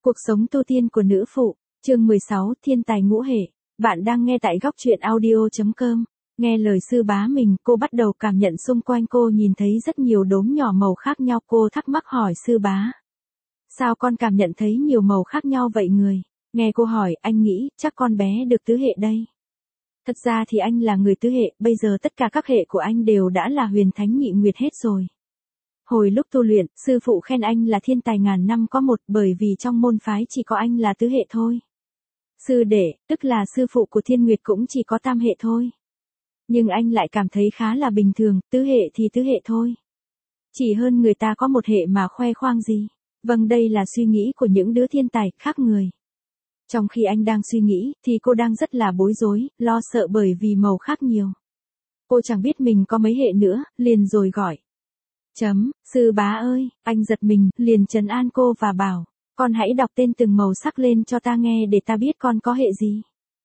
Cuộc sống tu tiên của nữ phụ, chương 16, thiên tài ngũ hệ. Bạn đang nghe tại góc truyện audio.com. Nghe lời sư bá mình, cô bắt đầu cảm nhận xung quanh cô nhìn thấy rất nhiều đốm nhỏ màu khác nhau. Cô thắc mắc hỏi sư bá. Sao con cảm nhận thấy nhiều màu khác nhau vậy người? Nghe cô hỏi, anh nghĩ, chắc con bé được tứ hệ đây. Thật ra thì anh là người tứ hệ, bây giờ tất cả các hệ của anh đều đã là huyền thánh nhị nguyệt hết rồi. Hồi lúc tu luyện, sư phụ khen anh là thiên tài ngàn năm có một bởi vì trong môn phái chỉ có anh là tứ hệ thôi. Sư đệ, tức là sư phụ của Thiên Nguyệt cũng chỉ có tam hệ thôi. Nhưng anh lại cảm thấy khá là bình thường, tứ hệ thì tứ hệ thôi. Chỉ hơn người ta có một hệ mà khoe khoang gì. Vâng, đây là suy nghĩ của những đứa thiên tài khác người. Trong khi anh đang suy nghĩ, thì cô đang rất là bối rối, lo sợ bởi vì màu khác nhiều. Cô chẳng biết mình có mấy hệ nữa, liền rồi gọi. Sư bá ơi, anh giật mình, liền trấn an cô và bảo, con hãy đọc tên từng màu sắc lên cho ta nghe để ta biết con có hệ gì.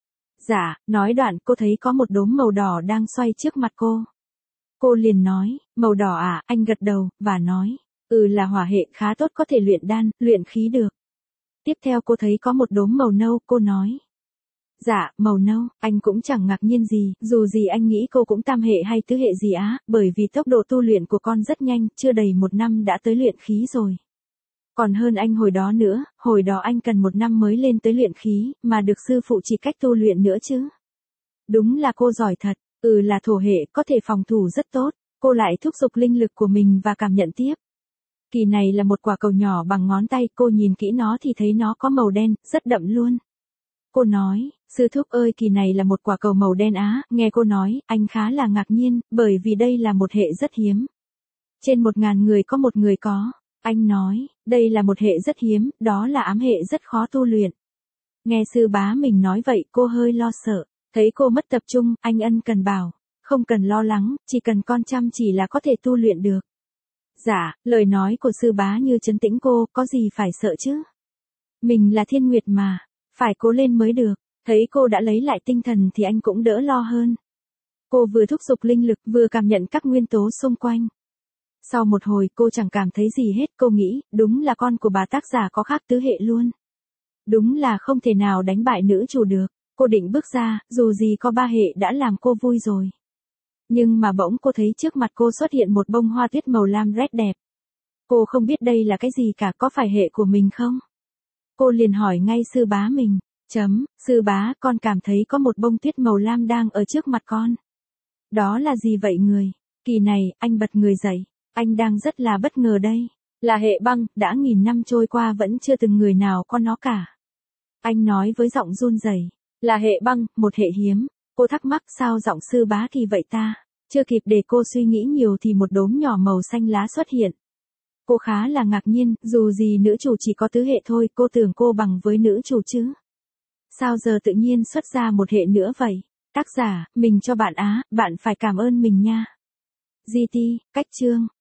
Dạ, nói đoạn cô thấy có một đốm màu đỏ đang xoay trước mặt cô. Cô liền nói, màu đỏ à, anh gật đầu, và nói, là hỏa hệ khá tốt có thể luyện đan, luyện khí được. Tiếp theo cô thấy có một đốm màu nâu, cô nói. Dạ, màu nâu, anh cũng chẳng ngạc nhiên gì, dù gì anh nghĩ cô cũng tam hệ hay tứ hệ gì á, bởi vì tốc độ tu luyện của con rất nhanh, chưa đầy 1 năm đã tới luyện khí rồi. Còn hơn anh hồi đó nữa, hồi đó anh cần 1 năm mới lên tới luyện khí, mà được sư phụ chỉ cách tu luyện nữa chứ. Đúng là cô giỏi thật, là thổ hệ, có thể phòng thủ rất tốt, cô lại thúc giục linh lực của mình và cảm nhận tiếp. Kỳ này là một quả cầu nhỏ bằng ngón tay, cô nhìn kỹ nó thì thấy nó có màu đen, rất đậm luôn. Cô nói, sư thúc ơi kỳ này là một quả cầu màu đen á, nghe cô nói, anh khá là ngạc nhiên, bởi vì đây là một hệ rất hiếm. Trên 1000 người có một người có. Anh nói, đây là một hệ rất hiếm, đó là ám hệ rất khó tu luyện. Nghe sư bá mình nói vậy cô hơi lo sợ, thấy cô mất tập trung, anh ân cần bảo, không cần lo lắng, chỉ cần con chăm chỉ là có thể tu luyện được. Dạ, lời nói của sư bá như trấn tĩnh cô, có gì phải sợ chứ? Mình là Thiên Nguyệt mà, phải cố lên mới được. Thấy cô đã lấy lại tinh thần thì anh cũng đỡ lo hơn. Cô vừa thúc giục linh lực vừa cảm nhận các nguyên tố xung quanh. Sau một hồi cô chẳng cảm thấy gì hết, cô nghĩ, đúng là con của bà tác giả có khác tứ hệ luôn. Đúng là không thể nào đánh bại nữ chủ được. Cô định bước ra, dù gì có 3 hệ đã làm cô vui rồi. Nhưng mà bỗng cô thấy trước mặt cô xuất hiện một bông hoa tuyết màu lam rất đẹp. Cô không biết đây là cái gì cả, có phải hệ của mình không? Cô liền hỏi ngay sư bá mình. Sư bá, con cảm thấy có một bông tuyết màu lam đang ở trước mặt con. Đó là gì vậy người? Kỳ này, anh bật người dậy. Anh đang rất là bất ngờ đây. Là hệ băng, đã 1000 năm trôi qua vẫn chưa từng người nào có nó cả. Anh nói với giọng run rẩy. Là hệ băng, một hệ hiếm. Cô thắc mắc sao giọng sư bá kỳ vậy ta? Chưa kịp để cô suy nghĩ nhiều thì một đốm nhỏ màu xanh lá xuất hiện. Cô khá là ngạc nhiên, dù gì nữ chủ chỉ có tứ hệ thôi, cô tưởng cô bằng với nữ chủ chứ. Sao giờ tự nhiên xuất ra một hệ nữa vậy? Tác giả, mình cho bạn á, bạn phải cảm ơn mình nha. GT, cách chương.